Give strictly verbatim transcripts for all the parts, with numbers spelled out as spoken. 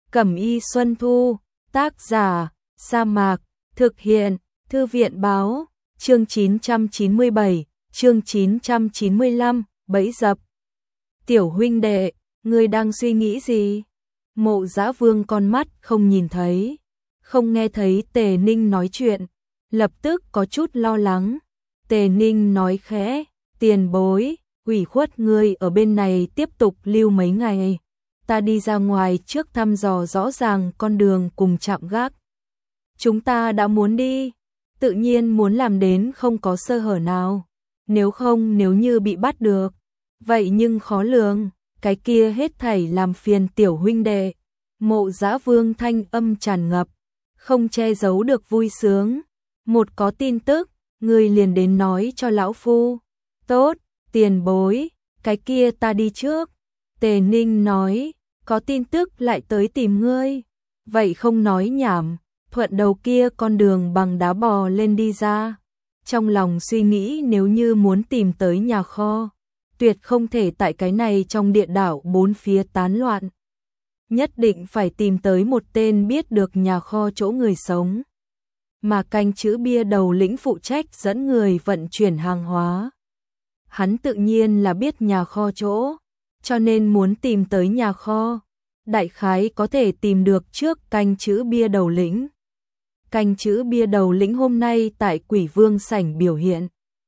Cẩm y Xuân Thu, tác giả, Sa Mạc, thực hiện, Thư viện báo, chương chín trăm chín mươi bảy, chương chín trăm chín mươi lăm, bẫy dập. Tiểu huynh đệ, ngươi đang suy nghĩ gì? Mộ Dã Vương con mắt không nhìn thấy, không nghe thấy Tề Ninh nói chuyện, lập tức có chút lo lắng. Tề Ninh nói khẽ, tiền bối, ủy khuất ngươi ở bên này tiếp tục lưu mấy ngày. Ta đi ra ngoài trước thăm dò rõ ràng con đường cùng chạm gác. Chúng ta đã muốn đi, tự nhiên muốn làm đến không có sơ hở nào. Nếu không, nếu như bị bắt được, vậy nhưng khó lường, cái kia hết thảy làm phiền tiểu huynh đệ. Mộ Dã Vương thanh âm tràn ngập, không che giấu được vui sướng. Một có tin tức, người liền đến nói cho lão phu. Tốt, tiền bối, cái kia ta đi trước. Tề Ninh nói, có tin tức lại tới tìm ngươi. Vậy không nói nhảm, thuận đầu kia con đường bằng đá bò lên đi ra. Trong lòng suy nghĩ nếu như muốn tìm tới nhà kho, tuyệt không thể tại cái này trong địa đảo bốn phía tán loạn. Nhất định phải tìm tới một tên biết được nhà kho chỗ người sống. Mà canh chữ bia đầu lĩnh phụ trách dẫn người vận chuyển hàng hóa. Hắn tự nhiên là biết nhà kho chỗ, cho nên muốn tìm tới nhà kho. Đại khái có thể tìm được trước canh chữ bia đầu lĩnh. Canh chữ bia đầu lĩnh hôm nay tại Quỷ Vương sảnh biểu hiện,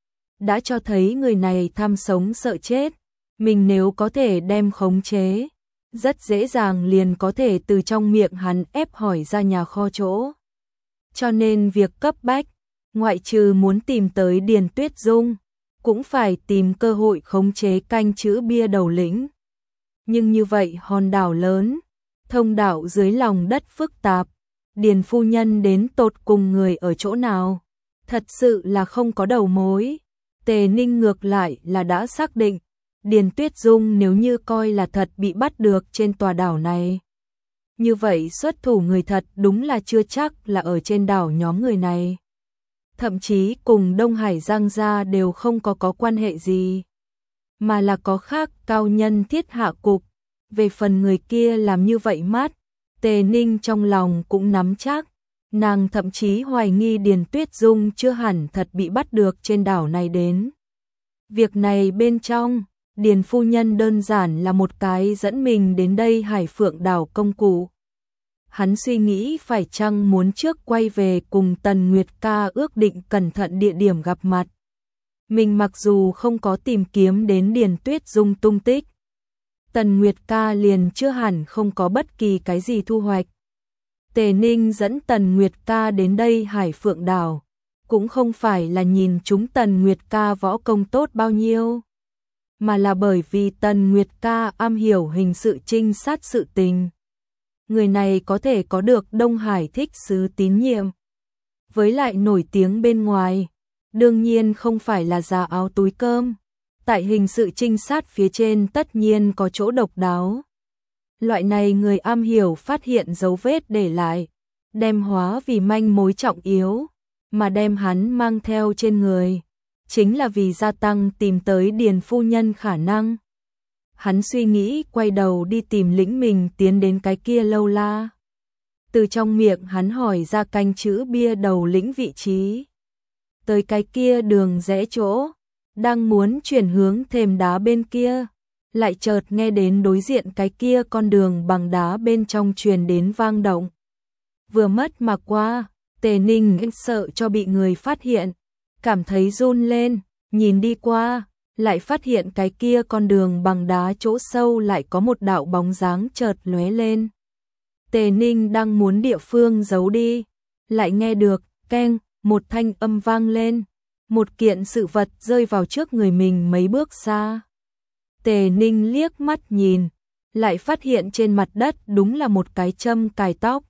đã cho thấy người này tham sống sợ chết. Mình nếu có thể đem khống chế, rất dễ dàng liền có thể từ trong miệng hắn ép hỏi ra nhà kho chỗ. Cho nên việc cấp bách, ngoại trừ muốn tìm tới Điền Tuyết Dung, cũng phải tìm cơ hội khống chế canh chữ bia đầu lĩnh. Nhưng như vậy hòn đảo lớn, thông đạo dưới lòng đất phức tạp, Điền phu nhân đến tột cùng người ở chỗ nào, thật sự là không có đầu mối. Tề Ninh ngược lại là đã xác định, Điền Tuyết Dung nếu như coi là thật bị bắt được trên tòa đảo này, như vậy xuất thủ người thật đúng là chưa chắc là ở trên đảo nhóm người này. Thậm chí cùng Đông Hải Giang gia đều không có có quan hệ gì, mà là có khác cao nhân thiết hạ cục. Về phần người kia làm như vậy mát, Tề Ninh trong lòng cũng nắm chắc. Nàng thậm chí hoài nghi Điền Tuyết Dung chưa hẳn thật bị bắt được trên đảo này đến. Việc này bên trong, Điền phu nhân đơn giản là một cái dẫn mình đến đây Hải Phượng đảo công cụ. Hắn suy nghĩ phải chăng muốn trước quay về cùng Tần Nguyệt Ca ước định cẩn thận địa điểm gặp mặt. Mình mặc dù không có tìm kiếm đến Điền Tuyết Dung tung tích, Tần Nguyệt Ca liền chưa hẳn không có bất kỳ cái gì thu hoạch. Tề Ninh dẫn Tần Nguyệt Ca đến đây Hải Phượng đảo, cũng không phải là nhìn chúng Tần Nguyệt Ca võ công tốt bao nhiêu, mà là bởi vì Tần Nguyệt Ca am hiểu hình sự trinh sát sự tình. Người này có thể có được Đông Hải thích sứ tín nhiệm, với lại nổi tiếng bên ngoài, đương nhiên không phải là già áo túi cơm. Tại hình sự trinh sát phía trên tất nhiên có chỗ độc đáo. Loại này người am hiểu phát hiện dấu vết để lại, đem hóa vì manh mối trọng yếu, mà đem hắn mang theo trên người, chính là vì gia tăng tìm tới Điền phu nhân khả năng. Hắn suy nghĩ quay đầu đi tìm lĩnh mình tiến đến cái kia lâu la. Từ trong miệng hắn hỏi ra canh chữ bia đầu lĩnh vị trí. Tới cái kia đường rẽ chỗ, đang muốn chuyển hướng thềm đá bên kia, lại chợt nghe đến đối diện cái kia con đường bằng đá bên trong truyền đến vang động. Vừa mất mà qua, Tề Ninh sợ cho bị người phát hiện, cảm thấy run lên, nhìn đi qua, lại phát hiện cái kia con đường bằng đá chỗ sâu lại có một đạo bóng dáng chợt lóe lên. Tề Ninh đang muốn địa phương giấu đi, lại nghe được keng một thanh âm vang lên, một kiện sự vật rơi vào trước người mình mấy bước xa. Tề Ninh liếc mắt nhìn, lại phát hiện trên mặt đất đúng là một cái châm cài tóc.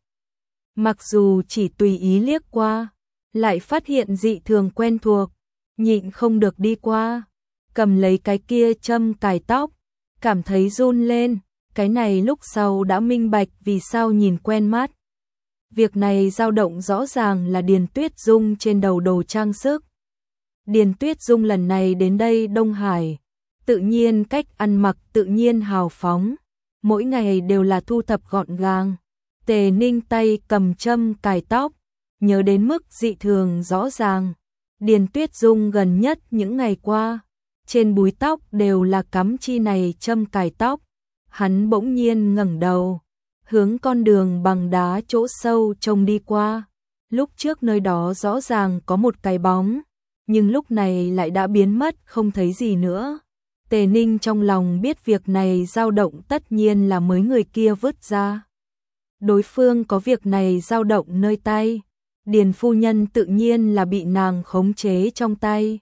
Mặc dù chỉ tùy ý liếc qua, lại phát hiện dị thường quen thuộc, nhịn không được đi qua, cầm lấy cái kia châm cài tóc, cảm thấy run lên. Cái này lúc sau đã minh bạch vì sao nhìn quen mắt. Việc này dao động rõ ràng là Điền Tuyết Dung trên đầu đồ trang sức. Điền Tuyết Dung lần này đến đây Đông Hải, tự nhiên cách ăn mặc tự nhiên hào phóng, mỗi ngày đều là thu thập gọn gàng, Tề Ninh tay cầm châm cài tóc, nhớ đến mức dị thường rõ ràng. Điền Tuyết Dung gần nhất những ngày qua, trên búi tóc đều là cắm chi này châm cài tóc. Hắn bỗng nhiên ngẩng đầu, hướng con đường bằng đá chỗ sâu trông đi qua. Lúc trước nơi đó rõ ràng có một cái bóng, nhưng lúc này lại đã biến mất không thấy gì nữa. Tề Ninh trong lòng biết việc này dao động tất nhiên là mới người kia vứt ra. Đối phương có việc này dao động nơi tay, Điền phu nhân tự nhiên là bị nàng khống chế trong tay.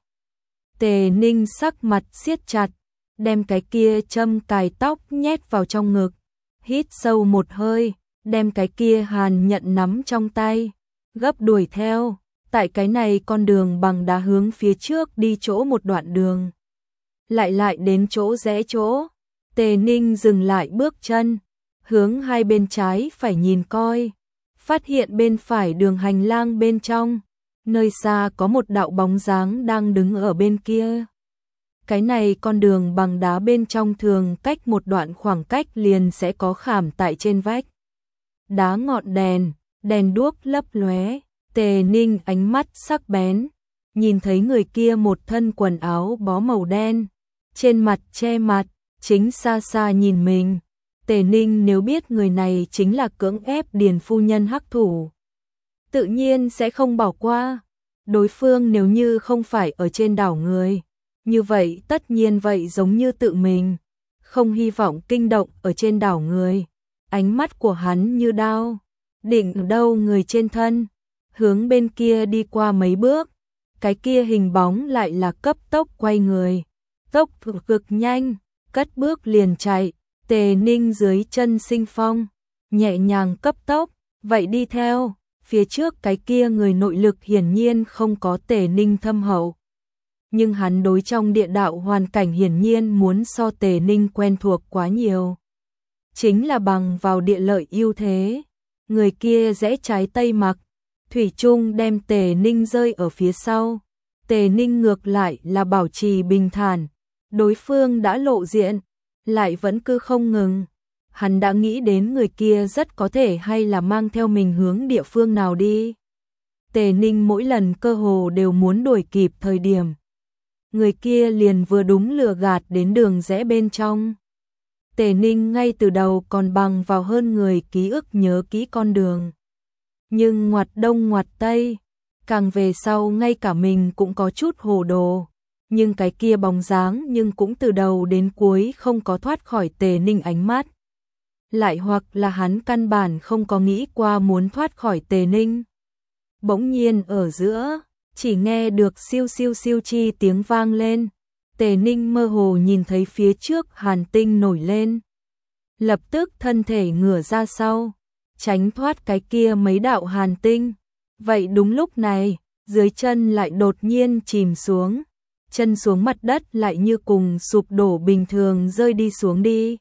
Tề Ninh sắc mặt siết chặt, đem cái kia châm cài tóc nhét vào trong ngực, hít sâu một hơi, đem cái kia hàn nhận nắm trong tay, gấp đuổi theo. Tại cái này con đường bằng đá hướng phía trước đi chỗ một đoạn đường, lại lại đến chỗ rẽ chỗ, Tề Ninh dừng lại bước chân, hướng hai bên trái phải nhìn coi, phát hiện bên phải đường hành lang bên trong, nơi xa có một đạo bóng dáng đang đứng ở bên kia. Cái này con đường bằng đá bên trong thường cách một đoạn khoảng cách liền sẽ có khảm tại trên vách đá ngọn đèn, đèn đuốc lấp lóe. Tề Ninh ánh mắt sắc bén, nhìn thấy người kia một thân quần áo bó màu đen, trên mặt che mặt, chính xa xa nhìn mình. Tề Ninh nếu biết người này chính là cưỡng ép Điền phu nhân hắc thủ, tự nhiên sẽ không bỏ qua. Đối phương nếu như không phải ở trên đảo người, như vậy tất nhiên vậy giống như tự mình, không hy vọng kinh động ở trên đảo người. Ánh mắt của hắn như đao, định ở đâu người trên thân, hướng bên kia đi qua mấy bước, cái kia hình bóng lại là cấp tốc quay người, tốc cực nhanh, cất bước liền chạy. Tề Ninh dưới chân sinh phong, nhẹ nhàng cấp tốc, vậy đi theo. Phía trước cái kia người nội lực hiển nhiên không có Tề Ninh thâm hậu, nhưng hắn đối trong địa đạo hoàn cảnh hiển nhiên muốn so Tề Ninh quen thuộc quá nhiều. Chính là bằng vào địa lợi ưu thế, người kia rẽ trái tây mặc, thủy chung đem Tề Ninh rơi ở phía sau. Tề Ninh ngược lại là bảo trì bình thản, đối phương đã lộ diện, lại vẫn cứ không ngừng. Hắn đã nghĩ đến người kia rất có thể hay là mang theo mình hướng địa phương nào đi. Tề Ninh mỗi lần cơ hồ đều muốn đuổi kịp thời điểm, người kia liền vừa đúng lừa gạt đến đường rẽ bên trong. Tề Ninh ngay từ đầu còn bằng vào hơn người ký ức nhớ kỹ con đường, nhưng ngoặt đông ngoặt tây, càng về sau ngay cả mình cũng có chút hồ đồ. Nhưng cái kia bóng dáng nhưng cũng từ đầu đến cuối không có thoát khỏi Tề Ninh ánh mắt. Lại hoặc là hắn căn bản không có nghĩ qua muốn thoát khỏi Tề Ninh. Bỗng nhiên ở giữa, chỉ nghe được siêu siêu siêu chi tiếng vang lên. Tề Ninh mơ hồ nhìn thấy phía trước hàn tinh nổi lên. Lập tức thân thể ngửa ra sau, tránh thoát cái kia mấy đạo hàn tinh. Vậy đúng lúc này, dưới chân lại đột nhiên chìm xuống. Chân xuống mặt đất lại như cùng sụp đổ bình thường rơi đi xuống đi.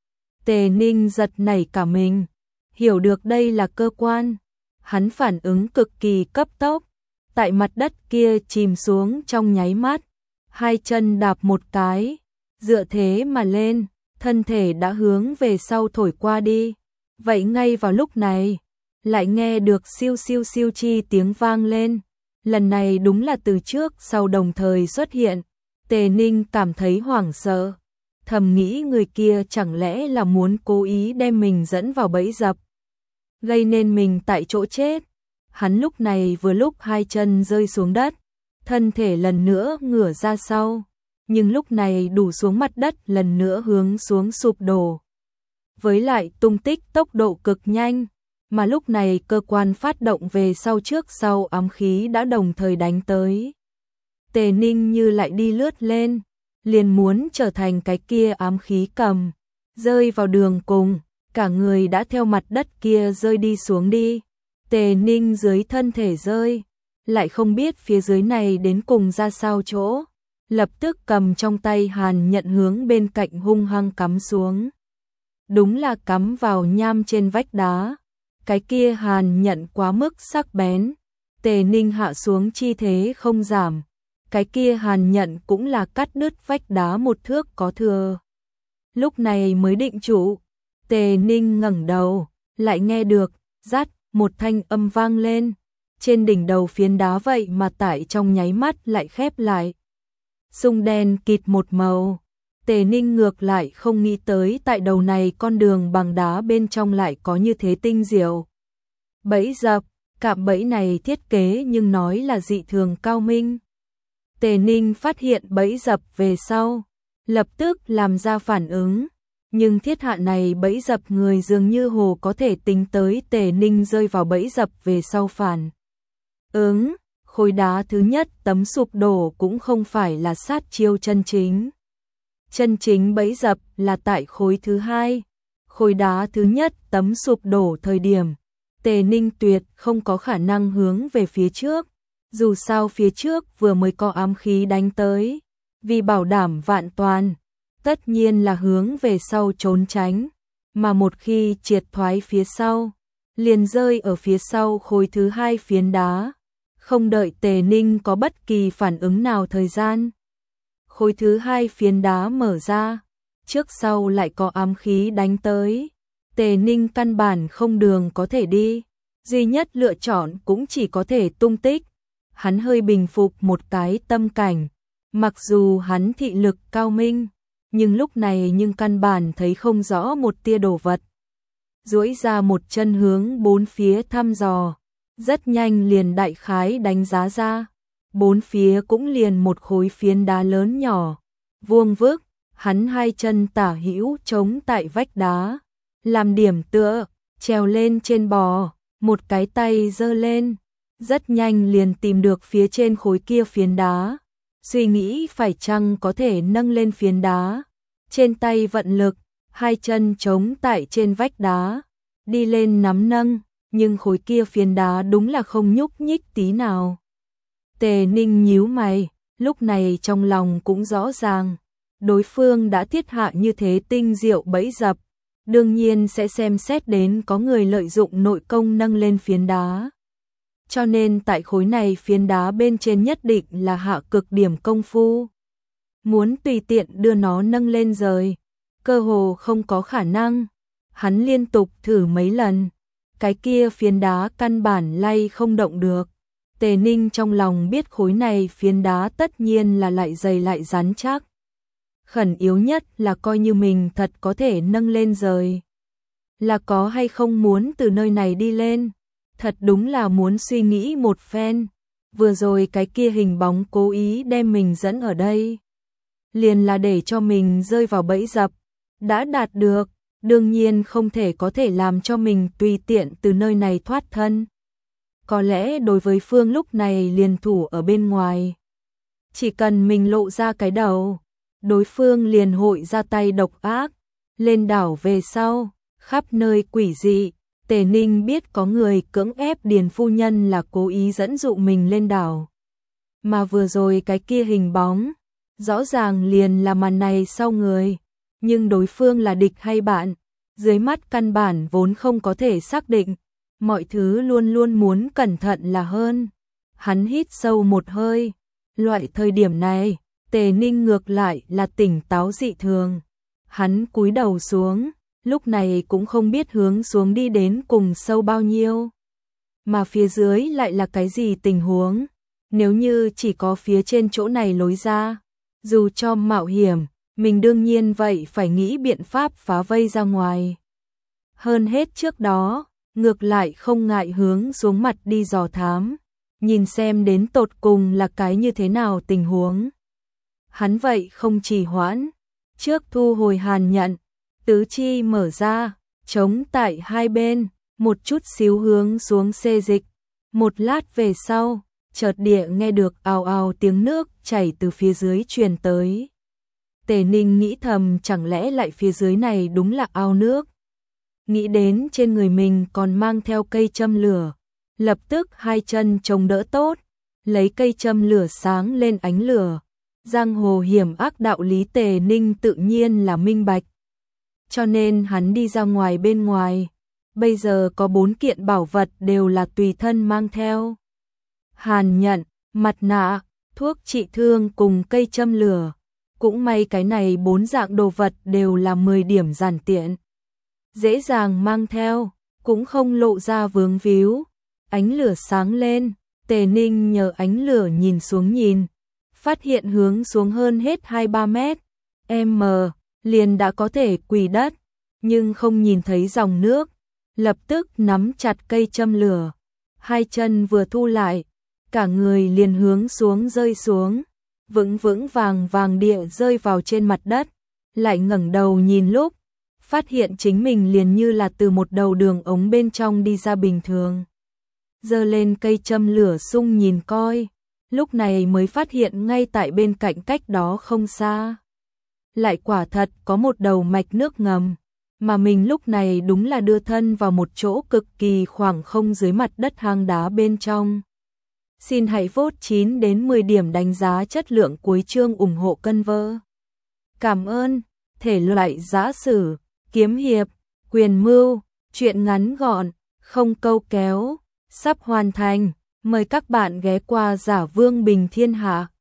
Tề Ninh giật nảy cả mình, hiểu được đây là cơ quan. Hắn phản ứng cực kỳ cấp tốc, tại mặt đất kia chìm xuống trong nháy mắt, hai chân đạp một cái, dựa thế mà lên, thân thể đã hướng về sau thổi qua đi. Vậy ngay vào lúc này, lại nghe được siêu siêu siêu chi tiếng vang lên. Lần này đúng là từ trước sau đồng thời xuất hiện. Tề Ninh cảm thấy hoảng sợ, thầm nghĩ người kia chẳng lẽ là muốn cố ý đem mình dẫn vào bẫy dập, gây nên mình tại chỗ chết. Hắn lúc này vừa lúc hai chân rơi xuống đất, thân thể lần nữa ngửa ra sau, nhưng lúc này đủ xuống mặt đất lần nữa hướng xuống sụp đổ. Với lại tung tích tốc độ cực nhanh, mà lúc này cơ quan phát động về sau trước sau ám khí đã đồng thời đánh tới. Tề Ninh như lại đi lướt lên, liền muốn trở thành cái kia ám khí cầm, rơi vào đường cùng, cả người đã theo mặt đất kia rơi đi xuống đi. Tề Ninh dưới thân thể rơi, lại không biết phía dưới này đến cùng ra sao chỗ, lập tức cầm trong tay hàn nhận hướng bên cạnh hung hăng cắm xuống. Đúng là cắm vào nham trên vách đá. Cái kia hàn nhận quá mức sắc bén, Tề Ninh hạ xuống chi thế không giảm, cái kia hàn nhận cũng là cắt đứt vách đá một thước có thừa. Lúc này mới định trụ, Tề Ninh ngẩng đầu, lại nghe được, rát, một thanh âm vang lên. Trên đỉnh đầu phiến đá vậy mà tại trong nháy mắt lại khép lại. Sung đen kịt một màu. Tề Ninh ngược lại không nghĩ tới tại đầu này con đường bằng đá bên trong lại có như thế tinh diệu. Bẫy dập, cạm bẫy này thiết kế nhưng nói là dị thường cao minh. Tề Ninh phát hiện bẫy dập về sau, lập tức làm ra phản ứng. Nhưng thiết hạ này bẫy dập người dường như hồ có thể tính tới Tề Ninh rơi vào bẫy dập về sau phản ứng. Khối đá thứ nhất tấm sụp đổ cũng không phải là sát chiêu chân chính. Chân chính bẫy dập là tại khối thứ hai. Khối đá thứ nhất tấm sụp đổ thời điểm. Tề Ninh tuyệt không có khả năng hướng về phía trước. Dù sao phía trước vừa mới có ám khí đánh tới. Vì bảo đảm vạn toàn, tất nhiên là hướng về sau trốn tránh. Mà một khi triệt thoái phía sau, liền rơi ở phía sau khối thứ hai phiến đá. Không đợi Tề Ninh có bất kỳ phản ứng nào thời gian. Khối thứ hai phiến đá mở ra, trước sau lại có ám khí đánh tới. Tề Ninh căn bản không đường có thể đi, duy nhất lựa chọn cũng chỉ có thể tung tích. Hắn hơi bình phục một cái tâm cảnh, mặc dù hắn thị lực cao minh, nhưng lúc này nhưng căn bản thấy không rõ một tia đồ vật. Duỗi ra một chân hướng bốn phía thăm dò, rất nhanh liền đại khái đánh giá ra. Bốn phía cũng liền một khối phiến đá lớn nhỏ, vuông vức, hắn hai chân tả hữu chống tại vách đá, làm điểm tựa, trèo lên trên bò, một cái tay giơ lên, rất nhanh liền tìm được phía trên khối kia phiến đá, suy nghĩ phải chăng có thể nâng lên phiến đá, trên tay vận lực, hai chân chống tại trên vách đá, đi lên nắm nâng, nhưng khối kia phiến đá đúng là không nhúc nhích tí nào. Tề Ninh nhíu mày, lúc này trong lòng cũng rõ ràng, đối phương đã thiết hạ như thế tinh diệu bẫy dập, đương nhiên sẽ xem xét đến có người lợi dụng nội công nâng lên phiến đá. Cho nên tại khối này phiến đá bên trên nhất định là hạ cực điểm công phu. Muốn tùy tiện đưa nó nâng lên rời, cơ hồ không có khả năng. Hắn liên tục thử mấy lần, cái kia phiến đá căn bản lay không động được. Tề Ninh trong lòng biết khối này phiến đá tất nhiên là lại dày lại rắn chắc. Khẩn yếu nhất là coi như mình thật có thể nâng lên rời. Là có hay không muốn từ nơi này đi lên. Thật đúng là muốn suy nghĩ một phen. Vừa rồi cái kia hình bóng cố ý đem mình dẫn ở đây. Liền là để cho mình rơi vào bẫy dập. Đã đạt được, đương nhiên không thể có thể làm cho mình tùy tiện từ nơi này thoát thân. Có lẽ đối với Phương lúc này liền thủ ở bên ngoài. Chỉ cần mình lộ ra cái đầu, đối phương liền hội ra tay độc ác. Lên đảo về sau, khắp nơi quỷ dị, Tề Ninh biết có người cưỡng ép Điền phu nhân là cố ý dẫn dụ mình lên đảo. Mà vừa rồi cái kia hình bóng, rõ ràng liền là màn này sau người. Nhưng đối phương là địch hay bạn, dưới mắt căn bản vốn không có thể xác định. Mọi thứ luôn luôn muốn cẩn thận là hơn. Hắn hít sâu một hơi. Loại thời điểm này, Tề Ninh ngược lại là tỉnh táo dị thường. Hắn cúi đầu xuống, lúc này cũng không biết hướng xuống đi đến cùng sâu bao nhiêu. Mà phía dưới lại là cái gì tình huống. Nếu như chỉ có phía trên chỗ này lối ra, dù cho mạo hiểm, mình đương nhiên vậy phải nghĩ biện pháp phá vây ra ngoài. Hơn hết trước đó, ngược lại không ngại hướng xuống mặt đi dò thám, nhìn xem đến tột cùng là cái như thế nào tình huống. Hắn vậy không trì hoãn, trước thu hồi hàn nhận, tứ chi mở ra, chống tại hai bên, một chút xíu hướng xuống xê dịch. Một lát về sau, chợt địa nghe được ào ào tiếng nước chảy từ phía dưới truyền tới. Tề Ninh nghĩ thầm chẳng lẽ lại phía dưới này đúng là ao nước. Nghĩ đến trên người mình còn mang theo cây châm lửa, lập tức hai chân chống đỡ tốt, lấy cây châm lửa sáng lên ánh lửa. Giang hồ hiểm ác đạo lý Tề Ninh tự nhiên là minh bạch. Cho nên hắn đi ra ngoài bên ngoài, bây giờ có bốn kiện bảo vật đều là tùy thân mang theo. Hàn nhận, mặt nạ, thuốc trị thương cùng cây châm lửa. Cũng may cái này bốn dạng đồ vật đều là mười điểm giản tiện. Dễ dàng mang theo, cũng không lộ ra vướng víu. Ánh lửa sáng lên, Tề Ninh nhờ ánh lửa nhìn xuống nhìn, phát hiện hướng xuống hơn hết hai ba mét, m, liền đã có thể quỳ đất, nhưng không nhìn thấy dòng nước, lập tức nắm chặt cây châm lửa, hai chân vừa thu lại, cả người liền hướng xuống rơi xuống, vững vững vàng vàng địa rơi vào trên mặt đất, lại ngẩng đầu nhìn lúc, phát hiện chính mình liền như là từ một đầu đường ống bên trong đi ra bình thường. Giơ lên cây châm lửa sung nhìn coi, lúc này mới phát hiện ngay tại bên cạnh cách đó không xa. Lại quả thật có một đầu mạch nước ngầm, mà mình lúc này đúng là đưa thân vào một chỗ cực kỳ khoảng không dưới mặt đất hang đá bên trong. Xin hãy vote chín đến mười điểm đánh giá chất lượng cuối chương ủng hộ cân vơ. Cảm ơn. Thể loại giã sử, kiếm hiệp, quyền mưu, truyện ngắn gọn, không câu kéo, sắp hoàn thành. Mời các bạn ghé qua Giả Vương Bình Thiên Hạ.